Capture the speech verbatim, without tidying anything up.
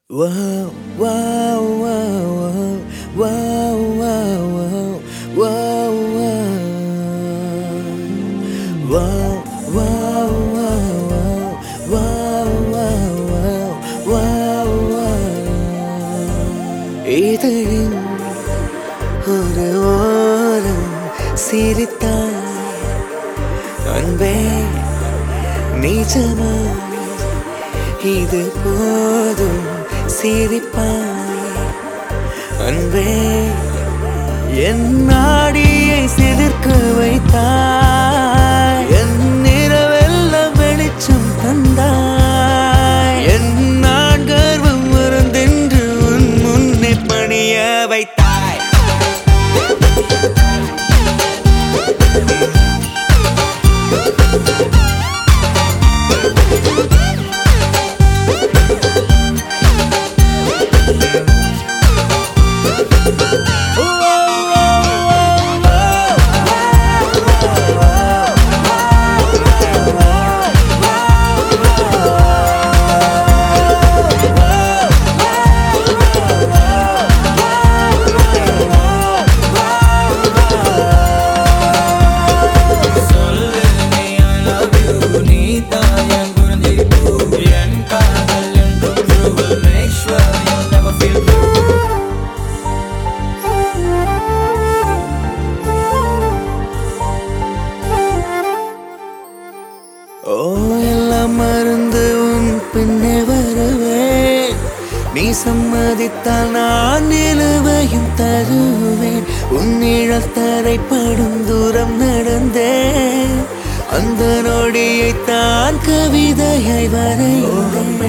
Wow, wow, wow, wow, wow, wow, wow, wow, wow, wow, wow, wow, wow, wow. இதழின் ஒரு ஓரம் சிரித்தாய் அன்பே நிஜமா இது போதும் சிரிப்பாய் அன்பே என் நாடியை சிலிர்க்க வைத்தாய் என் நிறவெல்லாம் வெளிச்சம் தந்தாய் என் நான் கர்வம் மறந்தென்று உன் முன்னே பணிய வைத்தாய் ஓ எல்லாம் மறந்து உன் பின்னே வருவேன் நீ சம்மதித்தால் நான் நிலுவையும் தருவேன் உன் நிழல் தரைப்படும் தூரம் நடந்தேன் அந்த நொடியை தான் கவிதையை வரைந்தேன்